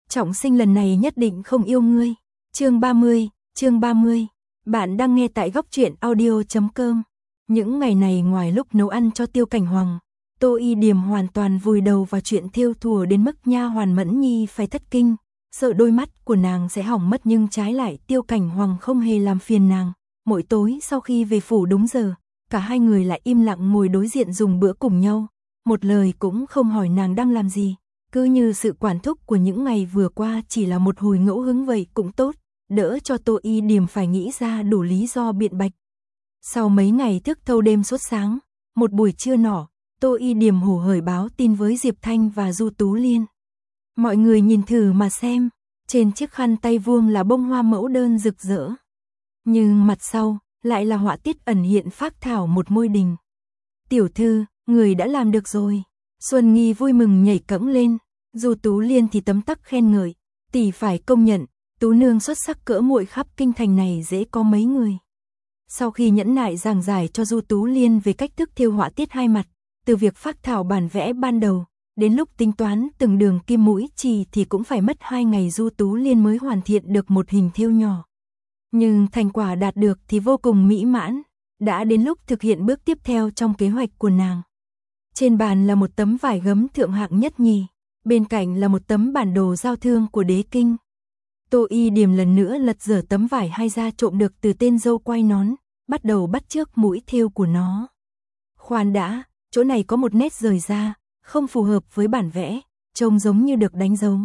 trọng sinh lần này nhất định không yêu ngươi. Chương 30. Bạn đang nghe tại góc truyện audio.com. Những ngày này ngoài lúc nấu ăn cho Tiêu Cảnh Hoàng, Tô Y Điềm hoàn toàn vùi đầu vào chuyện thêu thùa đến mức nha hoàn Mẫn Nhi phải thất kinh, sợ đôi mắt của nàng sẽ hỏng mất, nhưng trái lại Tiêu Cảnh Hoàng không hề làm phiền nàng. Mỗi tối sau khi về phủ đúng giờ, cả hai người lại im lặng ngồi đối diện dùng bữa cùng nhau, một lời cũng không hỏi nàng đang làm gì, cứ như sự quản thúc của những ngày vừa qua chỉ là một hồi ngẫu hứng vậy cũng tốt, đỡ cho Tô Y Điềm phải nghĩ ra đủ lý do biện bạch. Sau mấy ngày thức thâu đêm suốt sáng, một buổi trưa nọ, Tô Y Điềm hổ hởi báo tin với Diệp Thanh và Du Tú Liên. Mọi người nhìn thử mà xem, trên chiếc khăn tay vuông là bông hoa mẫu đơn rực rỡ, nhưng mặt sau lại là họa tiết ẩn hiện phác thảo một ngôi đình. Tiểu thư, người đã làm được rồi. Xuân Nghi vui mừng nhảy cẫng lên, Du Tú Liên thì tấm tắc khen ngợi, tỷ phải công nhận, Tú nương xuất sắc cỡ muội khắp kinh thành này dễ có mấy người. Sau khi nhẫn nại giảng giải cho Du Tú Liên về cách thức thêu họa tiết hai mặt, từ việc phác thảo bản vẽ ban đầu, đến lúc tính toán từng đường kim mũi chì thì cũng phải mất 2 ngày, Du Tú Liên mới hoàn thiện được một hình thêu nhỏ. Nhưng thành quả đạt được thì vô cùng mỹ mãn, đã đến lúc thực hiện bước tiếp theo trong kế hoạch của nàng. Trên bàn là một tấm vải gấm thượng hạng nhất nhì, bên cạnh là một tấm bản đồ giao thương của đế kinh. Tô Y Điềm lần nữa lật dở tấm vải hai ra trộm được từ tên dâu quay nón, bắt đầu bắt chước mũi thêu của nó. Khoan đã, chỗ này có một nét rời ra, không phù hợp với bản vẽ, trông giống như được đánh dấu.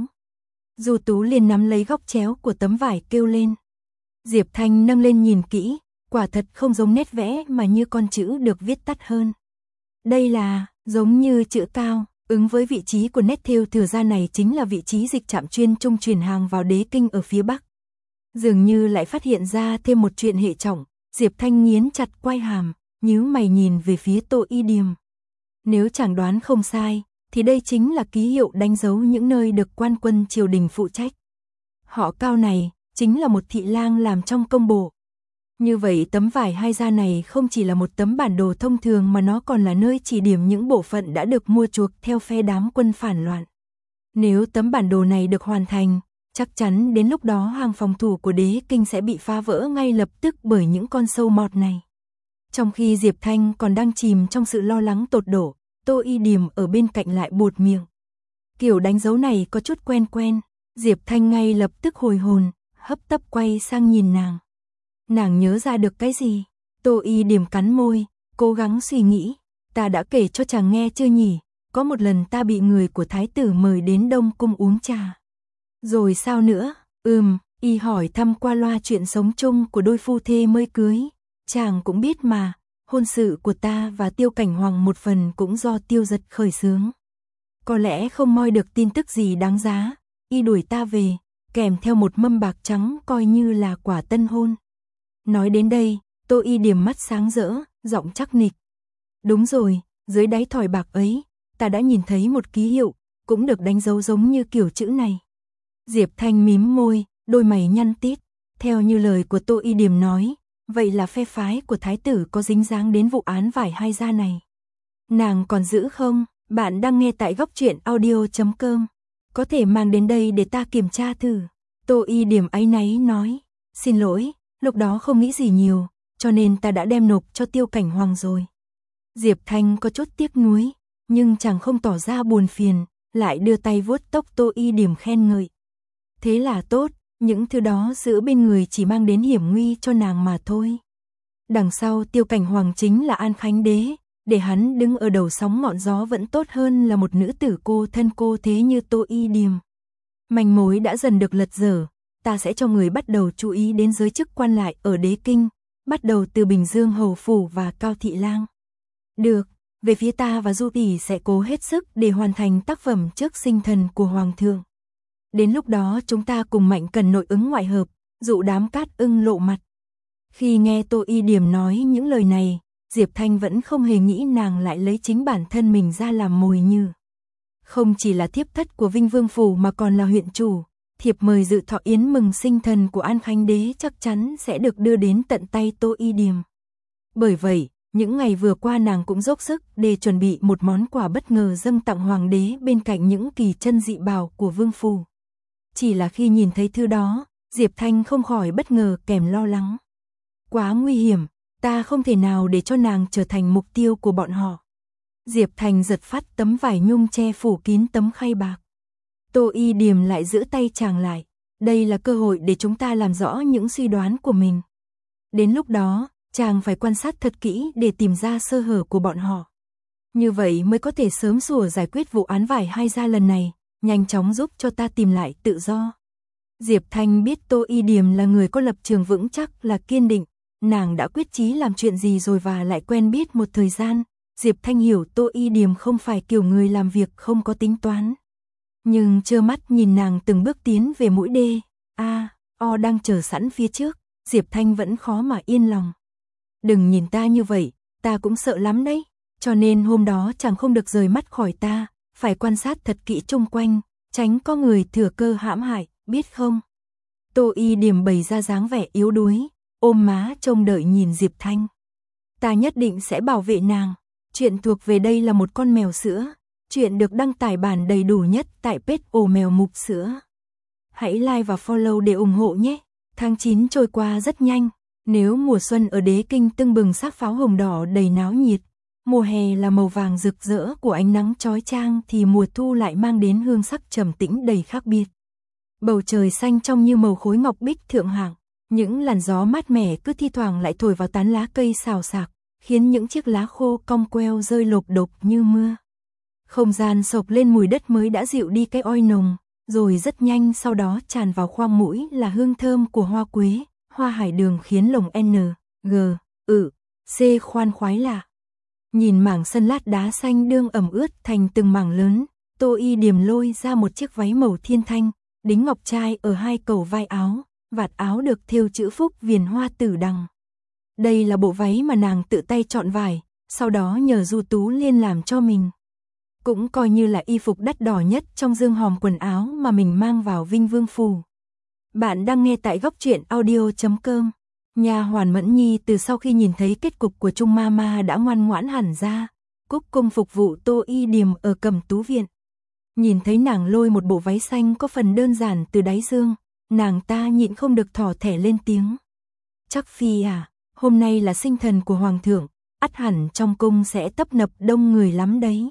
Du Tú Liên nắm lấy góc chéo của tấm vải kêu lên. Diệp Thanh nâng lên nhìn kỹ, quả thật không giống nét vẽ mà như con chữ được viết tắt hơn. Đây là giống như chữ cao, ứng với vị trí của nét thêu thừa ra này chính là vị trí dịch trạm chuyên trung truyền hàng vào đế kinh ở phía bắc. Dường như lại phát hiện ra thêm một chuyện hệ trọng, Diệp Thanh nghiến chặt quai hàm, nhíu mày nhìn về phía Tô Y Điềm. Nếu chẳng đoán không sai, thì đây chính là ký hiệu đánh dấu những nơi được quan quân triều đình phụ trách. Họ Cao này chính là một thị lang làm trong công bộ. Như vậy tấm vải hai da này không chỉ là một tấm bản đồ thông thường mà nó còn là nơi chỉ điểm những bộ phận đã được mua chuộc theo phe đám quân phản loạn. Nếu tấm bản đồ này được hoàn thành, chắc chắn đến lúc đó hàng phòng thủ của đế kinh sẽ bị phá vỡ ngay lập tức bởi những con sâu mọt này. Trong khi Diệp Thanh còn đang chìm trong sự lo lắng tột độ, Tô Y Điềm ở bên cạnh lại buột miệng. Kiểu đánh dấu này có chút quen quen, Diệp Thanh ngay lập tức hồi hồn, hấp tấp quay sang nhìn nàng. Nàng nhớ ra được cái gì? Tô Y Điềm cắn môi, cố gắng suy nghĩ. Ta đã kể cho chàng nghe chưa nhỉ? Có một lần ta bị người của thái tử mời đến Đông Cung uống trà. Rồi sao nữa? Y hỏi thăm qua loa chuyện sống chung của đôi phu thê mới cưới. Chàng cũng biết mà, hôn sự của ta và Tiêu Cảnh Hoàng một phần cũng do Tiêu Giật khởi xướng. Có lẽ không moi được tin tức gì đáng giá, y đuổi ta về, kèm theo một mâm bạc trắng coi như là quả tân hôn. Nói đến đây, Tô Y Điềm mắt sáng rỡ, giọng chắc nịch. Đúng rồi, dưới đáy thỏi bạc ấy, ta đã nhìn thấy một ký hiệu, cũng được đánh dấu giống như kiểu chữ này. Diệp Thanh mím môi, đôi mày nhăn tít. Theo như lời của Tô Y Điềm nói, vậy là phe phái của thái tử có dính dáng đến vụ án vải hai da này. Nàng còn giữ không? Bạn đang nghe tại góc truyện audio.com. Có thể mang đến đây để ta kiểm tra thử. Tô Y Điềm áy náy nói. Xin lỗi, lúc đó không nghĩ gì nhiều, cho nên ta đã đem nộp cho Tiêu Cảnh Hoàng rồi. Diệp Thanh có chút tiếc nuối, nhưng chàng không tỏ ra buồn phiền, lại đưa tay vuốt tóc Tô Y Điềm khen ngợi. Thế là tốt, những thứ đó giữ bên người chỉ mang đến hiểm nguy cho nàng mà thôi. Đằng sau Tiêu Cảnh Hoàng chính là An Khánh Đế, để hắn đứng ở đầu sóng ngọn gió vẫn tốt hơn là một nữ tử cô thân cô thế như Tô Y Điềm. Manh mối đã dần được lật dở, ta sẽ cho người bắt đầu chú ý đến giới chức quan lại ở đế kinh, bắt đầu từ Bình Dương hầu phủ và Cao thị lang. Được, về phía ta và Du tỷ sẽ cố hết sức để hoàn thành tác phẩm trước sinh thần của hoàng thượng. Đến lúc đó chúng ta cùng Mạnh Cần nội ứng ngoại hợp, dụ đám Cát Ưng lộ mặt. Khi nghe Tô Y Điềm nói những lời này, Diệp Thanh vẫn không hề nghĩ nàng lại lấy chính bản thân mình ra làm mồi nhử. Không chỉ là thiếp thất của Vinh Vương phủ mà còn là huyện chủ, thiệp mời dự thọ yến mừng sinh thần của An Khánh Đế chắc chắn sẽ được đưa đến tận tay Tô Y Điềm. Bởi vậy, những ngày vừa qua nàng cũng dốc sức để chuẩn bị một món quà bất ngờ dâng tặng hoàng đế bên cạnh những kỳ chân dị bảo của vương phủ. chỉ là khi nhìn thấy thư đó, Diệp Thanh không khỏi bất ngờ kèm lo lắng. Quá nguy hiểm, ta không thể nào để cho nàng trở thành mục tiêu của bọn họ. Diệp Thanh giật phát tấm vải nhung che phủ kín tấm khay bạc. Tô Y Điềm lại giữ tay chàng lại. Đây là cơ hội để chúng ta làm rõ những suy đoán của mình. Đến lúc đó, chàng phải quan sát thật kỹ để tìm ra sơ hở của bọn họ. Như vậy mới có thể sớm sủa giải quyết vụ án vải hai gia lần này, nhanh chóng giúp cho ta tìm lại tự do. Diệp Thanh biết Tô Y Điềm là người có lập trường vững chắc, là kiên định. Nàng đã quyết chí làm chuyện gì rồi và lại quen biết một thời gian. Diệp Thanh hiểu Tô Y Điềm không phải kiểu người làm việc không có tính toán. Nhưng trơ mắt nhìn nàng từng bước tiến về mũi D, A, O đang chờ sẵn phía trước, Diệp Thanh vẫn khó mà yên lòng. Đừng nhìn ta như vậy, ta cũng sợ lắm đấy, cho nên hôm đó chàng không được rời mắt khỏi ta, phải quan sát thật kỹ xung quanh, tránh có người thừa cơ hãm hại, biết không? Tô Y Điềm bày ra dáng vẻ yếu đuối, ôm má trông đợi nhìn Diệp Thanh. Ta nhất định sẽ bảo vệ nàng. Chuyện thuộc về đây là một con mèo sữa. Chuyện được đăng tải bản đầy đủ nhất tại page Ổ Mèo Mục Sữa. Hãy like và follow để ủng hộ nhé. Tháng 9 trôi qua rất nhanh. Nếu mùa xuân ở Đế Kinh tưng bừng sắc pháo hồng đỏ đầy náo nhiệt, mùa hè là màu vàng rực rỡ của ánh nắng chói chang, thì mùa thu lại mang đến hương sắc trầm tĩnh đầy khác biệt. Bầu trời xanh trong như màu khối ngọc bích thượng hạng. Những làn gió mát mẻ cứ thi thoảng lại thổi vào tán lá cây xào xạc, khiến những chiếc lá khô cong queo rơi lộp độp như mưa. Không gian sộc lên mùi đất mới đã dịu đi cái oi nồng, rồi rất nhanh sau đó tràn vào khoang mũi là hương thơm của hoa quế, hoa hải đường khiến lòng N, G, C khoan khoái lạ. Nhìn mảng sân lát đá xanh đương ẩm ướt thành từng mảng lớn, Tô Y Điềm lôi ra một chiếc váy màu thiên thanh, đính ngọc trai ở hai cầu vai áo, vạt áo được thêu chữ phúc viền hoa tử đằng. Đây là bộ váy mà nàng tự tay chọn vải, sau đó nhờ Du Tú Liên làm cho mình. Cũng coi như là y phục đắt đỏ nhất trong dương hòm quần áo mà mình mang vào Vinh Vương Phủ. Bạn đang nghe tại góc truyện audio.com. Nha hoàn Mẫn Nhi từ sau khi nhìn thấy kết cục của Trung Mama đã ngoan ngoãn hẳn ra, cúc cung phục vụ Tô Y Điềm ở Cẩm Tú Viện. Nhìn thấy nàng lôi một bộ váy xanh có phần đơn giản từ đáy dương, nàng ta nhịn không được thỏ thẻ lên tiếng. Chắc phi à, hôm nay là sinh thần của Hoàng thượng, ắt hẳn trong cung sẽ tấp nập đông người lắm đấy.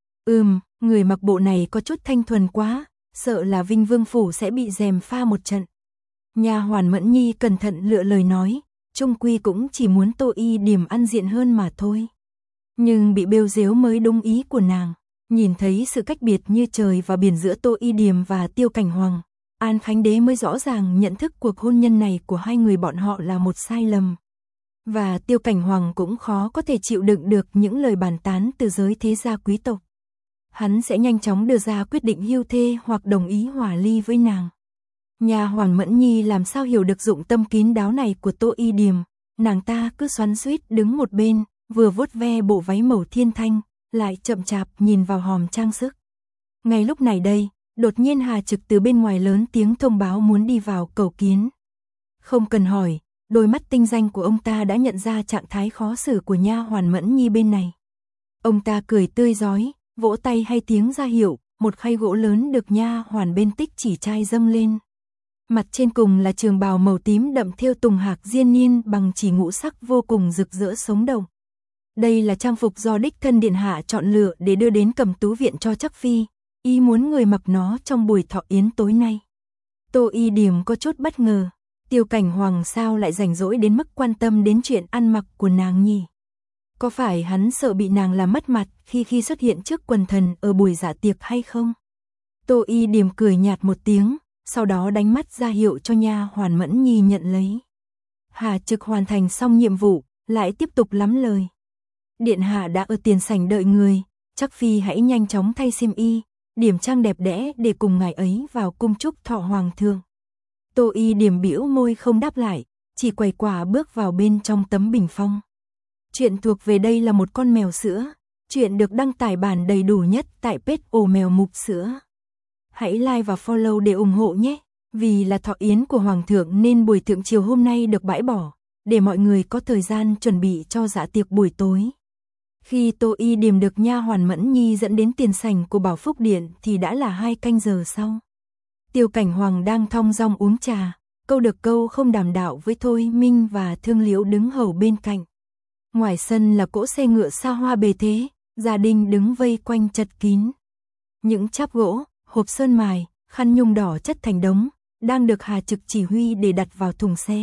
Người mặc bộ này có chút thanh thuần quá, sợ là Vinh Vương Phủ sẽ bị gièm pha một trận. Nha hoàn Mẫn Nhi cẩn thận lựa lời nói, chung quy cũng chỉ muốn Tô Y Điềm ăn diện hơn mà thôi. Nhưng bị bêu dếu mới đúng ý của nàng, nhìn thấy sự cách biệt như trời và biển giữa Tô Y Điềm và Tiêu Cảnh Hoàng, An Khánh Đế mới rõ ràng nhận thức cuộc hôn nhân này của hai người bọn họ là một sai lầm. Và Tiêu Cảnh Hoàng cũng khó có thể chịu đựng được những lời bàn tán từ giới thế gia quý tộc. Hắn sẽ nhanh chóng đưa ra quyết định hưu thê hoặc đồng ý hòa ly với nàng. Nha hoàn Mẫn Nhi làm sao hiểu được dụng tâm kín đáo này của Tô Y Điềm, nàng ta cứ xoắn xuýt đứng một bên, vừa vuốt ve bộ váy màu thiên thanh, lại chậm chạp nhìn vào hòm trang sức. Ngay lúc này đây, đột nhiên Hà Trực từ bên ngoài lớn tiếng thông báo muốn đi vào cầu kiến. Không cần hỏi, đôi mắt tinh danh của ông ta đã nhận ra trạng thái khó xử của nha hoàn Mẫn Nhi bên này. Ông ta cười tươi rói, vỗ tay hay tiếng ra hiệu, một khay gỗ lớn được nha hoàn bên Tích Chỉ Trai dâng lên. Mặt trên cùng là trường bào màu tím đậm thêu tùng hạc diên niên bằng chỉ ngũ sắc vô cùng rực rỡ sống động. Đây là trang phục do đích thân điện hạ chọn lựa để đưa đến Cẩm Tú Viện cho chắc phi, y muốn người mặc nó trong buổi thọ yến tối nay. Tô Y Điềm có chút bất ngờ, Tiêu Cảnh Hoàng sao lại rảnh rỗi đến mức quan tâm đến chuyện ăn mặc của nàng nhỉ? Có phải hắn sợ bị nàng làm mất mặt khi xuất hiện trước quần thần ở buổi dạ tiệc hay không? Tô Y Điềm cười nhạt một tiếng, sau đó đánh mắt ra hiệu cho nha hoàn Mẫn Nhi nhận lấy. Hà Trực hoàn thành xong nhiệm vụ, lại tiếp tục lắm lời. Điện hạ đã ở tiền sảnh đợi người, chắc phi hãy nhanh chóng thay xiêm y, điểm trang đẹp đẽ để cùng ngài ấy vào cung chúc thọ hoàng thượng. Tô Y Điềm bĩu môi không đáp lại, chỉ quầy quả bước vào bên trong tấm bình phong. Chuyện thuộc về đây là một con mèo sữa, chuyện được đăng tải bản đầy đủ nhất tại page Ổ Mèo Mục Sữa. Hãy like và follow để ủng hộ nhé, vì là thọ yến của Hoàng thượng nên buổi thượng triều hôm nay được bãi bỏ, để mọi người có thời gian chuẩn bị cho dạ tiệc buổi tối. Khi Tô Y Điềm được nha hoàn Mẫn Nhi dẫn đến tiền sảnh của Bảo Phúc Điện thì đã là 2 canh giờ sau. Tiêu Cảnh Hoàng đang thong dong uống trà, câu được câu không đàm đạo với Thôi Minh và Thương Liễu đứng hầu bên cạnh. Ngoài sân là cỗ xe ngựa xa hoa bề thế, gia đình đứng vây quanh chật kín. Những cháp gỗ, hộp sơn mài, khăn nhung đỏ chất thành đống, đang được Hà Trực chỉ huy để đặt vào thùng xe.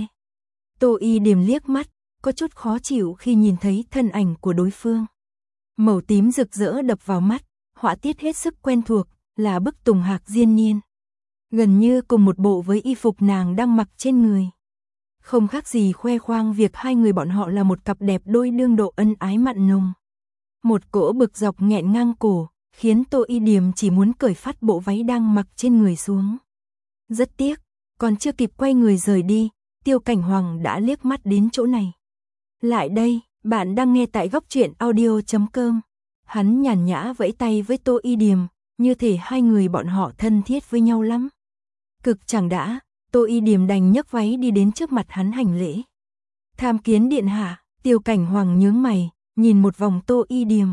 Tô Y Điềm liếc mắt, có chút khó chịu khi nhìn thấy thân ảnh của đối phương. Màu tím rực rỡ đập vào mắt, họa tiết hết sức quen thuộc, là bức tùng hạc diên niên. Gần như cùng một bộ với y phục nàng đang mặc trên người. Không khác gì khoe khoang việc hai người bọn họ là một cặp đẹp đôi đương độ ân ái mặn nồng. Một cỗ bực dọc nghẹn ngang cổ, khiến Tô Y Điềm chỉ muốn cởi phát bộ váy đang mặc trên người xuống. Rất tiếc, còn chưa kịp quay người rời đi, Tiêu Cảnh Hoàng đã liếc mắt đến chỗ này. Lại đây, bạn đang nghe tại góc truyện audio.com. Hắn nhàn nhã vẫy tay với Tô Y Điềm, như thể hai người bọn họ thân thiết với nhau lắm. Cực chẳng đã, Tô Y Điềm đành nhấc váy đi đến trước mặt hắn hành lễ. Tham kiến điện hạ. Tiêu Cảnh Hoàng nhướng mày, nhìn một vòng Tô Y Điềm.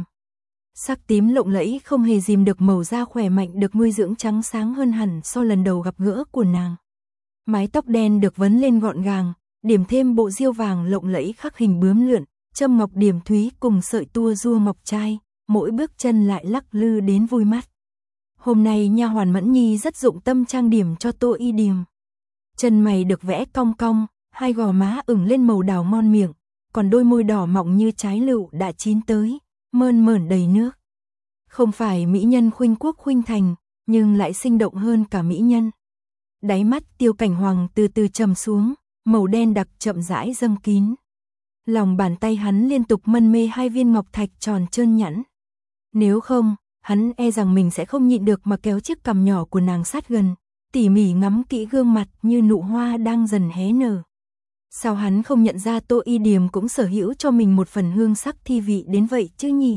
Sắc tím lộng lẫy không hề dìm được màu da khỏe mạnh được nuôi dưỡng trắng sáng hơn hẳn so lần đầu gặp gỡ của nàng. Mái tóc đen được vấn lên gọn gàng, điểm thêm bộ diêu vàng lộng lẫy khắc hình bướm lượn, châm ngọc điểm thúy cùng sợi tua rua ngọc trai, mỗi bước chân lại lắc lư đến vui mắt. Hôm nay nha hoàn Mẫn Nhi rất dụng tâm trang điểm cho Tô Y Điềm. Chân mày được vẽ cong cong, hai gò má ửng lên màu đào ngon miệng, còn đôi môi đỏ mọng như trái lựu đã chín tới, mơn mởn đầy nước. Không phải mỹ nhân khuynh quốc khuynh thành, nhưng lại sinh động hơn cả mỹ nhân. Đáy mắt Tiêu Cảnh Hoàng từ từ trầm xuống, màu đen đặc chậm rãi dâng kín. Lòng bàn tay hắn liên tục mân mê hai viên ngọc thạch tròn trơn nhẵn. Nếu không, hắn e rằng mình sẽ không nhịn được mà kéo chiếc cằm nhỏ của nàng sát gần, tỉ mỉ ngắm kỹ gương mặt như nụ hoa đang dần hé nở. Sao hắn không nhận ra Tô Y Điềm cũng sở hữu cho mình một phần hương sắc thi vị đến vậy chứ nhỉ?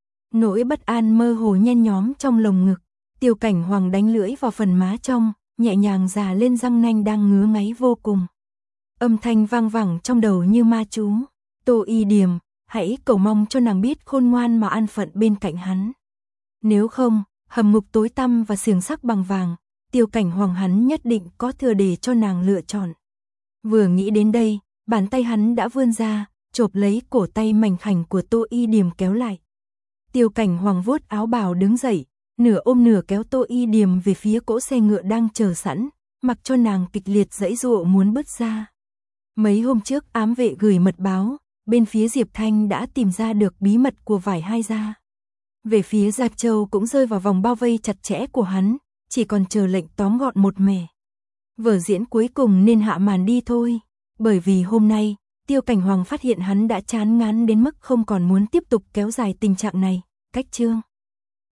Nỗi bất an mơ hồ nhen nhóm trong lồng ngực, Tiêu Cảnh Hoàng đánh lưỡi vào phần má trong, nhẹ nhàng già lên răng nanh đang ngứa ngáy vô cùng. Âm thanh vang vẳng trong đầu như ma chú. Tô Y Điềm, hãy cầu mong cho nàng biết khôn ngoan mà an phận bên cạnh hắn. Nếu không, hầm ngục tối tăm và xiềng sắc bằng vàng, Tiêu Cảnh Hoàng hắn nhất định có thừa để cho nàng lựa chọn. Vừa nghĩ đến đây, bàn tay hắn đã vươn ra, chộp lấy cổ tay mảnh khảnh của Tô Y Điềm kéo lại. Tiêu Cảnh Hoàng vuốt áo bào đứng dậy, nửa ôm nửa kéo Tô Y Điềm về phía cỗ xe ngựa đang chờ sẵn, mặc cho nàng kịch liệt giãy giụa muốn bứt ra. Mấy hôm trước ám vệ gửi mật báo, bên phía Diệp Thanh đã tìm ra được bí mật của vải hai gia. Về phía Gia Châu cũng rơi vào vòng bao vây chặt chẽ của hắn, chỉ còn chờ lệnh tóm gọn một mẻ. Vở diễn cuối cùng nên hạ màn đi thôi, bởi vì hôm nay, Tiêu Cảnh Hoàng phát hiện hắn đã chán ngán đến mức không còn muốn tiếp tục kéo dài tình trạng này. Cách chương